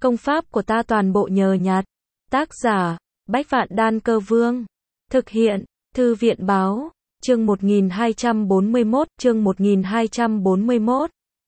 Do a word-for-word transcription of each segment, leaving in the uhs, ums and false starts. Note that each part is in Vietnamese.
Công pháp của ta toàn bộ nhờ nhặt. Tác giả, Bách Vạn Đan Cơ Vương. Thực hiện, Thư viện Báo. Chương một nghìn hai trăm bốn mươi mốt, chương một nghìn hai trăm bốn mươi mốt.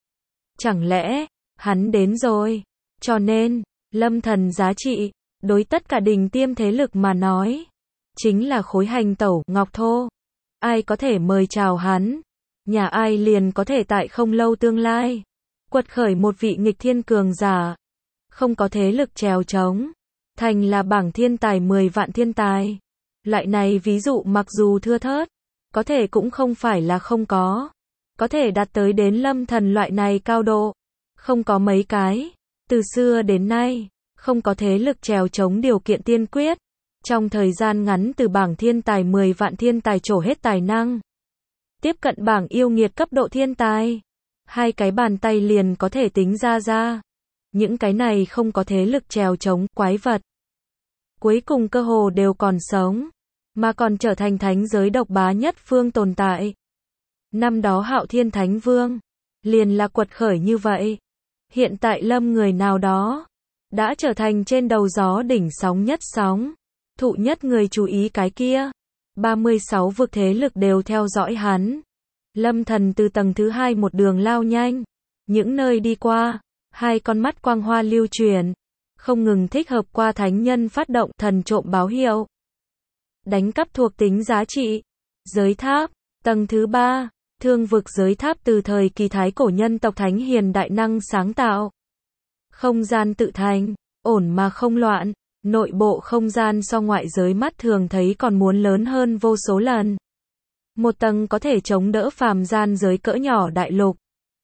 Chẳng lẽ, hắn đến rồi. Cho nên, Lâm Thần giá trị, đối tất cả đỉnh tiêm thế lực mà nói, chính là khối hành tẩu, ngọc thô. Ai có thể mời chào hắn, nhà ai liền có thể tại không lâu tương lai, quật khởi một vị nghịch thiên cường giả. Không có thế lực trèo trống, thành là bảng thiên tài mười vạn thiên tài. Loại này ví dụ mặc dù thưa thớt, có thể cũng không phải là không có. Có thể đạt tới đến Lâm Thần loại này cao độ, không có mấy cái. Từ xưa đến nay, không có thế lực trèo chống điều kiện tiên quyết. Trong thời gian ngắn từ bảng thiên tài mười vạn thiên tài trổ hết tài năng, tiếp cận bảng yêu nghiệt cấp độ thiên tài, hai cái bàn tay liền có thể tính ra ra. Những cái này không có thế lực trèo chống quái vật, cuối cùng cơ hồ đều còn sống, mà còn trở thành thánh giới độc bá nhất phương tồn tại. Năm đó Hạo Thiên Thánh Vương liền là quật khởi như vậy. Hiện tại Lâm người nào đó đã trở thành trên đầu gió đỉnh sóng nhất sóng, thụ nhất người chú ý cái kia. ba mươi sáu vực thế lực đều theo dõi hắn. Lâm Thần từ tầng thứ hai một đường lao nhanh, những nơi đi qua, hai con mắt quang hoa lưu truyền, không ngừng thích hợp qua thánh nhân phát động thần trộm báo hiệu. Đánh cắp thuộc tính giá trị. Giới tháp, tầng thứ ba, thương vực giới tháp từ thời kỳ thái cổ nhân tộc thánh hiền đại năng sáng tạo. Không gian tự thành, ổn mà không loạn, nội bộ không gian so ngoại giới mắt thường thấy còn muốn lớn hơn vô số lần. Một tầng có thể chống đỡ phàm gian giới cỡ nhỏ đại lục.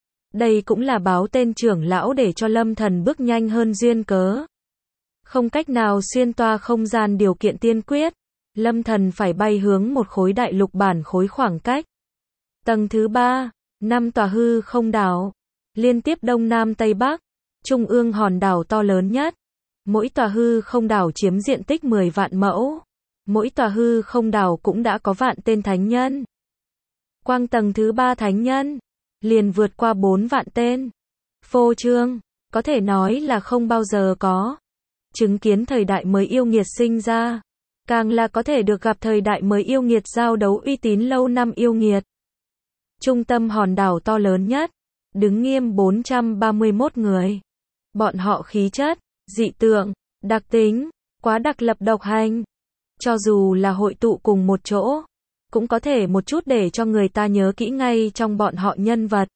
Đây cũng là báo tên trưởng lão để cho Lâm Thần bước nhanh hơn duyên cớ. Không cách nào xuyên toa không gian điều kiện tiên quyết, Lâm Thần phải bay hướng một khối đại lục bản khối khoảng cách. Tầng thứ ba, năm tòa hư không đảo, liên tiếp đông nam tây bắc, trung ương hòn đảo to lớn nhất. Mỗi tòa hư không đảo chiếm diện tích mười vạn mẫu. Mỗi tòa hư không đảo cũng đã có vạn tên thánh nhân. Quang tầng thứ ba thánh nhân liền vượt qua bốn vạn tên. Phô trương, có thể nói là không bao giờ có. Chứng kiến thời đại mới yêu nghiệt sinh ra, càng là có thể được gặp thời đại mới yêu nghiệt giao đấu uy tín lâu năm yêu nghiệt. Trung tâm hòn đảo to lớn nhất, đứng nghiêm bốn trăm ba mươi mốt người. Bọn họ khí chất, dị tượng, đặc tính, quá đặc lập độc hành. Cho dù là hội tụ cùng một chỗ, cũng có thể một chút để cho người ta nhớ kỹ ngay trong bọn họ nhân vật.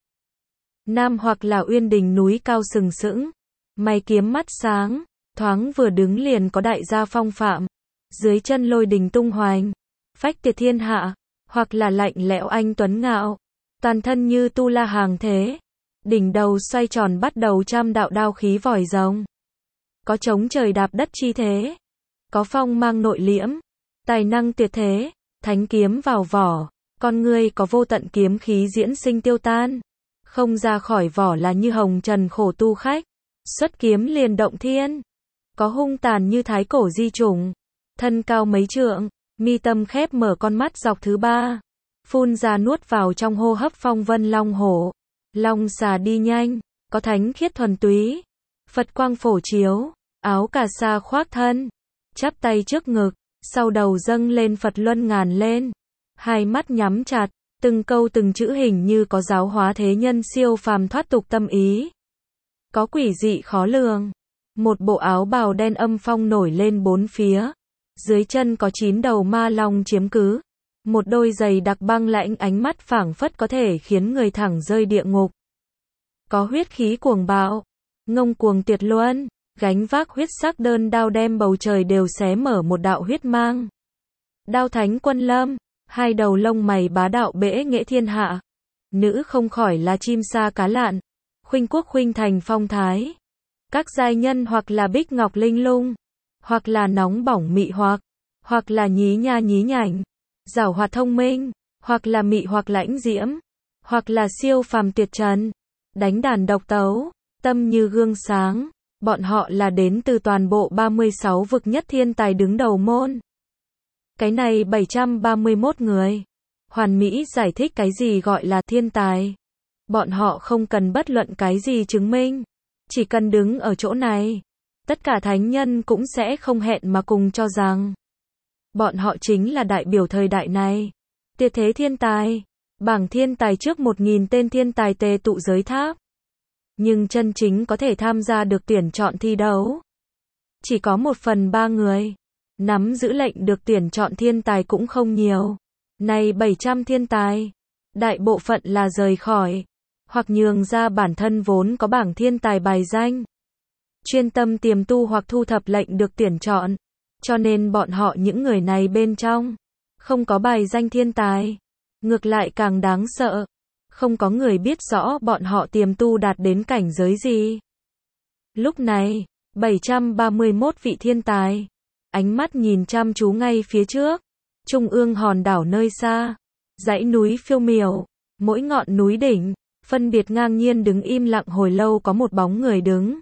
Nam hoặc là Uyên Đình núi cao sừng sững, mày kiếm mắt sáng, thoáng vừa đứng liền có đại gia phong phạm. Dưới chân lôi đình tung hoành, phách tiệt thiên hạ, hoặc là lạnh lẽo anh tuấn ngạo, toàn thân như tu la hàng thế. Đỉnh đầu xoay tròn bắt đầu trăm đạo đao khí vòi rồng. Có chống trời đạp đất chi thế, có phong mang nội liễm, tài năng tuyệt thế, thánh kiếm vào vỏ, con người có vô tận kiếm khí diễn sinh tiêu tan. Không ra khỏi vỏ là như hồng trần khổ tu khách, xuất kiếm liền động thiên. Có hung tàn như thái cổ di chủng, thân cao mấy trượng, mi tâm khép mở con mắt dọc thứ ba, phun ra nuốt vào trong hô hấp phong vân long hổ. Long xà đi nhanh, có thánh khiết thuần túy, Phật quang phổ chiếu, áo cà sa khoác thân, chắp tay trước ngực, sau đầu dâng lên Phật luân ngàn lên, hai mắt nhắm chặt, từng câu từng chữ hình như có giáo hóa thế nhân siêu phàm thoát tục tâm ý. Có quỷ dị khó lường, một bộ áo bào đen âm phong nổi lên bốn phía, dưới chân có chín đầu ma long chiếm cứ, một đôi giày đặc băng lãnh ánh mắt phảng phất có thể khiến người thẳng rơi địa ngục. Có huyết khí cuồng bạo, ngông cuồng tuyệt luân, gánh vác huyết sắc đơn đao đem bầu trời đều xé mở một đạo huyết mang. Đao thánh quân lâm, hai đầu lông mày bá đạo bẽ nghệ thiên hạ. Nữ không khỏi là chim sa cá lạn, khuynh quốc khuynh thành phong thái. Các giai nhân hoặc là bích ngọc linh lung, hoặc là nóng bỏng mị hoặc, hoặc là nhí nha nhí nhảnh, giảo hoạt thông minh, hoặc là mị hoặc lãnh diễm, hoặc là siêu phàm tuyệt trần, đánh đàn độc tấu, tâm như gương sáng. Bọn họ là đến từ toàn bộ ba mươi sáu vực nhất thiên tài đứng đầu môn. Cái này bảy trăm ba mươi mốt người, hoàn mỹ giải thích cái gì gọi là thiên tài. Bọn họ không cần bất luận cái gì chứng minh, chỉ cần đứng ở chỗ này, tất cả thánh nhân cũng sẽ không hẹn mà cùng cho rằng bọn họ chính là đại biểu thời đại này. Tuyệt thế thiên tài, bảng thiên tài trước một nghìn tên thiên tài tề tụ giới tháp. Nhưng chân chính có thể tham gia được tuyển chọn thi đấu chỉ có một phần ba người. Nắm giữ lệnh được tuyển chọn thiên tài cũng không nhiều. Này bảy trăm thiên tài, đại bộ phận là rời khỏi, hoặc nhường ra bản thân vốn có bảng thiên tài bài danh. Chuyên tâm tiềm tu hoặc thu thập lệnh được tuyển chọn. Cho nên bọn họ những người này bên trong, không có bài danh thiên tài. Ngược lại càng đáng sợ. Không có người biết rõ bọn họ tiềm tu đạt đến cảnh giới gì. Lúc này, bảy trăm ba mươi mốt vị thiên tài, ánh mắt nhìn chăm chú ngay phía trước. Trung ương hòn đảo nơi xa, dãy núi phiêu miểu, mỗi ngọn núi đỉnh, phân biệt ngang nhiên đứng im lặng hồi lâu có một bóng người đứng.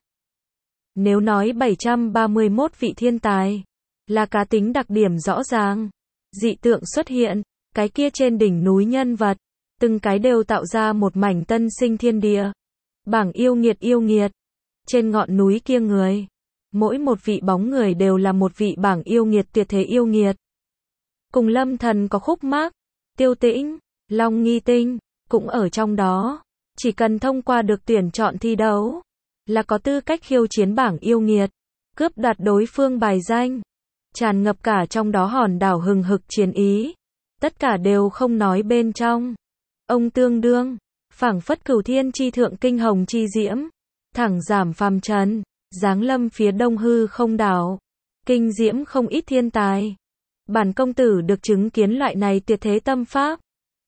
Nếu nói bảy trăm ba mươi mốt vị thiên tài, là cá tính đặc điểm rõ ràng, dị tượng xuất hiện, cái kia trên đỉnh núi nhân vật, từng cái đều tạo ra một mảnh tân sinh thiên địa. Bảng yêu nghiệt yêu nghiệt, trên ngọn núi kia người, mỗi một vị bóng người đều là một vị bảng yêu nghiệt tuyệt thế yêu nghiệt. Cùng Lâm Thần có khúc mắc, Tiêu Tĩnh, Long Nghi Tinh, cũng ở trong đó. Chỉ cần thông qua được tuyển chọn thi đấu, là có tư cách khiêu chiến bảng yêu nghiệt, cướp đoạt đối phương bài danh. Tràn ngập cả trong đó hòn đảo hừng hực chiến ý. Tất cả đều không nói bên trong. Ông tương đương, phảng phất cửu thiên chi thượng kinh hồng chi diễm, thẳng giảm phàm trần, giáng lâm phía đông hư không đảo, kinh diễm không ít thiên tài. Bản công tử được chứng kiến loại này tuyệt thế tâm pháp.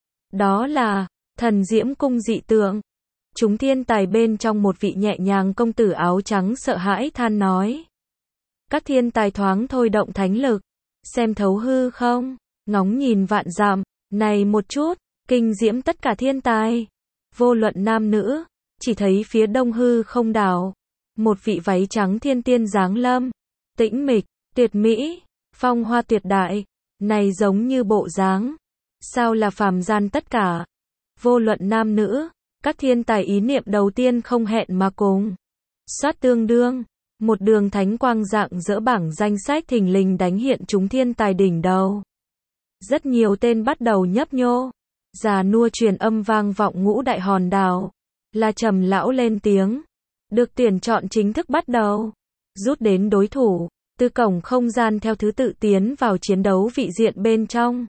Đó là thần diễm cung dị tượng. Chúng thiên tài bên trong một vị nhẹ nhàng công tử áo trắng sợ hãi than nói. Các thiên tài thoáng thôi động thánh lực, xem thấu hư không, ngóng nhìn vạn dặm, này một chút, kinh diễm tất cả thiên tài. Vô luận nam nữ, chỉ thấy phía đông hư không đảo, một vị váy trắng thiên tiên giáng lâm, tĩnh mịch, tuyệt mỹ, phong hoa tuyệt đại, này giống như bộ dáng, sao là phàm gian tất cả. Vô luận nam nữ, các thiên tài ý niệm đầu tiên không hẹn mà cùng. Xoát tương đương, một đường thánh quang dạng dỡ bảng danh sách thình lình đánh hiện chúng thiên tài đỉnh đầu. Rất nhiều tên bắt đầu nhấp nhô, già nua truyền âm vang vọng ngũ đại hòn đảo, là Trầm lão lên tiếng. Được tuyển chọn chính thức bắt đầu, rút đến đối thủ, từ cổng không gian theo thứ tự tiến vào chiến đấu vị diện bên trong.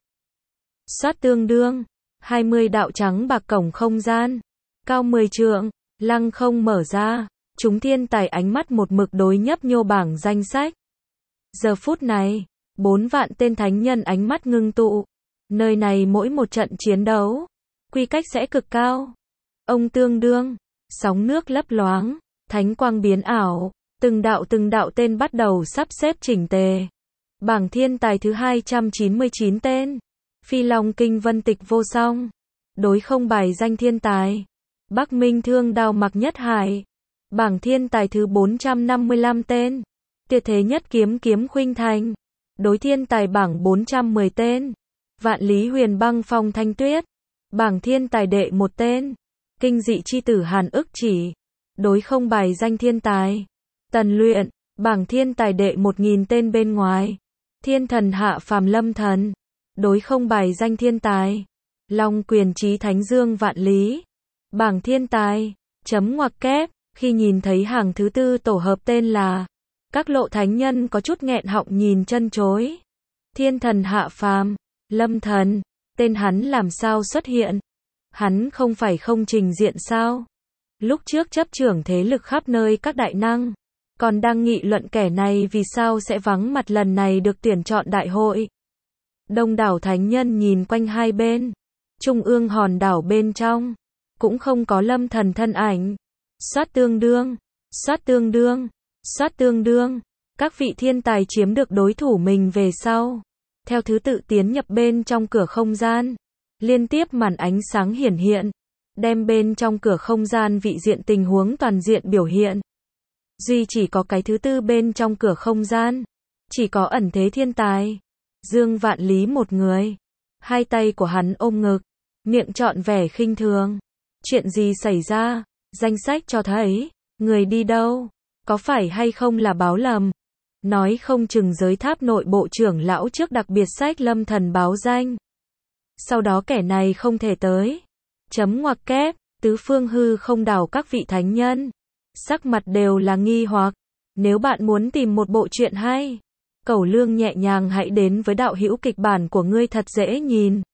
Xoát tương đương, hai mươi đạo trắng bạc cổng không gian, cao mười trượng, lăng không mở ra, chúng thiên tài ánh mắt một mực đối nhấp nhô bảng danh sách. Giờ phút này, bốn vạn tên thánh nhân ánh mắt ngưng tụ, nơi này mỗi một trận chiến đấu, quy cách sẽ cực cao. Ông tương đương, sóng nước lấp loáng, thánh quang biến ảo, từng đạo từng đạo tên bắt đầu sắp xếp chỉnh tề. Bảng thiên tài thứ hai trăm chín mươi chín tên, Phi Long Kinh Vân Tịch vô song, đối không bài danh thiên tài, Bắc Minh Thương Đao Mặc Nhất Hải. Bảng thiên tài thứ bốn trăm năm mươi lăm tên, Tuyệt Thế Nhất Kiếm Kiếm Khuynh Thành, đối thiên tài bảng bốn trăm mười tên, Vạn Lý Huyền Băng Phong Thanh Tuyết. Bảng thiên tài đệ một tên, Kinh Dị Chi Tử Hàn Ức Chỉ, đối không bài danh thiên tài. Tần Luyện, bảng thiên tài đệ một nghìn tên bên ngoài, Thiên Thần Hạ Phàm Lâm Thần, đối không bài danh thiên tài. Long Quyền Chí Thánh Dương Vạn Lý, bảng thiên tài, chấm ngoặc kép, khi nhìn thấy hàng thứ tư tổ hợp tên là, các lộ thánh nhân có chút nghẹn họng nhìn chân chối. Thiên Thần Hạ Phàm, Lâm Thần, tên hắn làm sao xuất hiện? Hắn không phải không trình diện sao? Lúc trước chấp trưởng thế lực khắp nơi các đại năng, còn đang nghị luận kẻ này vì sao sẽ vắng mặt lần này được tuyển chọn đại hội. Đông đảo thánh nhân nhìn quanh hai bên, trung ương hòn đảo bên trong, cũng không có Lâm Thần thân ảnh. Xoát tương đương, xoát tương đương, xoát tương đương, các vị thiên tài chiếm được đối thủ mình về sau, theo thứ tự tiến nhập bên trong cửa không gian. Liên tiếp màn ánh sáng hiển hiện, đem bên trong cửa không gian vị diện tình huống toàn diện biểu hiện. Duy chỉ có cái thứ tư bên trong cửa không gian, chỉ có ẩn thế thiên tài, Dương Vạn Lý một người. Hai tay của hắn ôm ngực, miệng trọn vẻ khinh thường. Chuyện gì xảy ra? Danh sách cho thấy, người đi đâu? Có phải hay không là báo lầm? Nói không chừng giới tháp nội bộ trưởng lão trước đặc biệt sách lâm thần báo danh. Sau đó kẻ này không thể tới. Chấm ngoặc kép, tứ phương hư không đảo các vị thánh nhân. Sắc mặt đều là nghi hoặc. Nếu bạn muốn tìm một bộ truyện hay, Cẩu Lương nhẹ nhàng hãy đến với đạo hữu kịch bản của ngươi thật dễ nhìn.